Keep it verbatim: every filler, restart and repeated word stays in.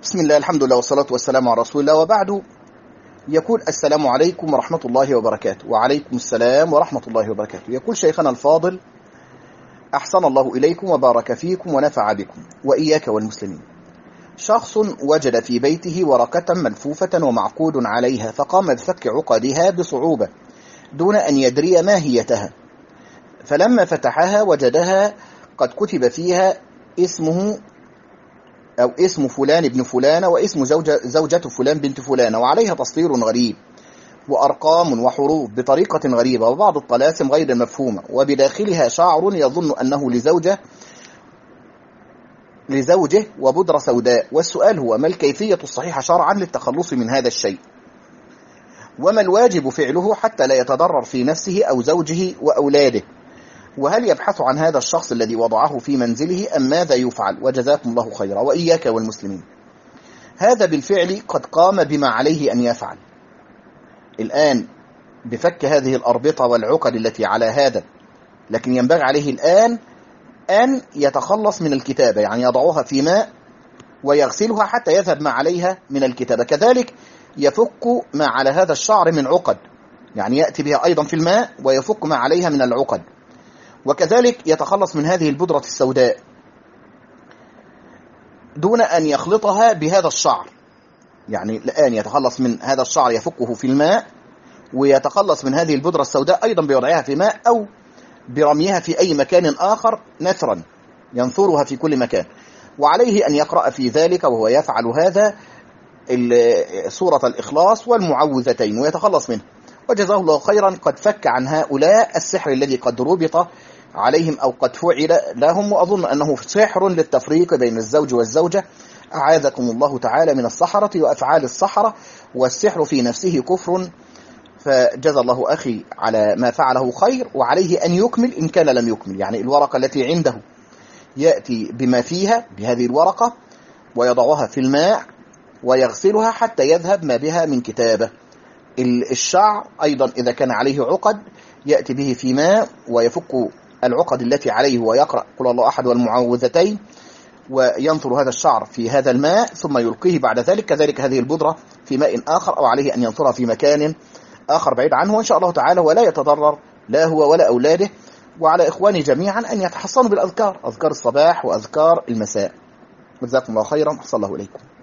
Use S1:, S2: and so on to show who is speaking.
S1: بسم الله، الحمد لله والصلاة والسلام على رسول الله، وبعد. يقول: السلام عليكم ورحمة الله وبركاته. وعليكم السلام ورحمة الله وبركاته. يقول شيخنا الفاضل: أحسن الله إليكم وبارك فيكم ونفع بكم وإياك والمسلمين. شخص وجد في بيته ورقة ملفوفة ومعقود عليها، فقام بفك عقدها بصعوبة دون أن يدري ماهيتها، فلما فتحها وجدها قد كتب فيها اسمه أو اسم فلان ابن فلانة واسم زوجة, زوجة فلان بنت فلانة، وعليها تصوير غريب وأرقام وحروف بطريقة غريبة وبعض الطلاسم غير مفهومة، وبداخلها شعر يظن أنه لزوجة لزوجه وبدرة سوداء. والسؤال هو: ما الكيفية الصحيحة شرعا للتخلص من هذا الشيء؟ وما الواجب فعله حتى لا يتضرر في نفسه أو زوجه وأولاده؟ وهل يبحث عن هذا الشخص الذي وضعه في منزله أم ماذا يفعل؟ وجزاكم الله خيرا وإياك والمسلمين. هذا بالفعل قد قام بما عليه أن يفعل الآن بفك هذه الأربطة والعقد التي على هذا، لكن ينبغي عليه الآن أن يتخلص من الكتابة، يعني يضعها في ماء ويغسلها حتى يذهب ما عليها من الكتابة. كذلك يفك ما على هذا الشعر من عقد، يعني يأتي بها أيضا في الماء ويفك ما عليها من العقد. وكذلك يتخلص من هذه البودرة السوداء دون أن يخلطها بهذا الشعر، يعني الآن يتخلص من هذا الشعر يفكه في الماء، ويتخلص من هذه البودرة السوداء أيضا بوضعها في ماء أو برميها في أي مكان آخر نثرا ينثرها في كل مكان. وعليه أن يقرأ في ذلك وهو يفعل هذا سورة الإخلاص والمعوذتين ويتخلص منه، وجزاه الله خيرا. قد فك عن هؤلاء السحر الذي قد ربط عليهم أو قد فعل لهم، وأظن أنه سحر للتفريق بين الزوج والزوجة. أعاذكم الله تعالى من السحرة وأفعال السحرة، والسحر في نفسه كفر. فجزا الله أخي على ما فعله خير، وعليه أن يكمل إن كان لم يكمل، يعني الورقة التي عنده يأتي بما فيها بهذه الورقة ويضعها في الماء ويغسلها حتى يذهب ما بها من كتابة. الشعر أيضا إذا كان عليه عقد يأتي به في ماء ويفك العقد التي عليه ويقرأ قل الله أحد والمعوذتين وينثر هذا الشعر في هذا الماء ثم يلقيه بعد ذلك. كذلك هذه البودرة في ماء آخر، أو عليه أن ينثرها في مكان آخر بعيد عنه، وإن شاء الله تعالى ولا يتضرر لا هو ولا أولاده. وعلى إخواني جميعا أن يتحصنوا بالأذكار، أذكار الصباح وأذكار المساء. جزاكم الله خيرا، أحسن الله إليكم.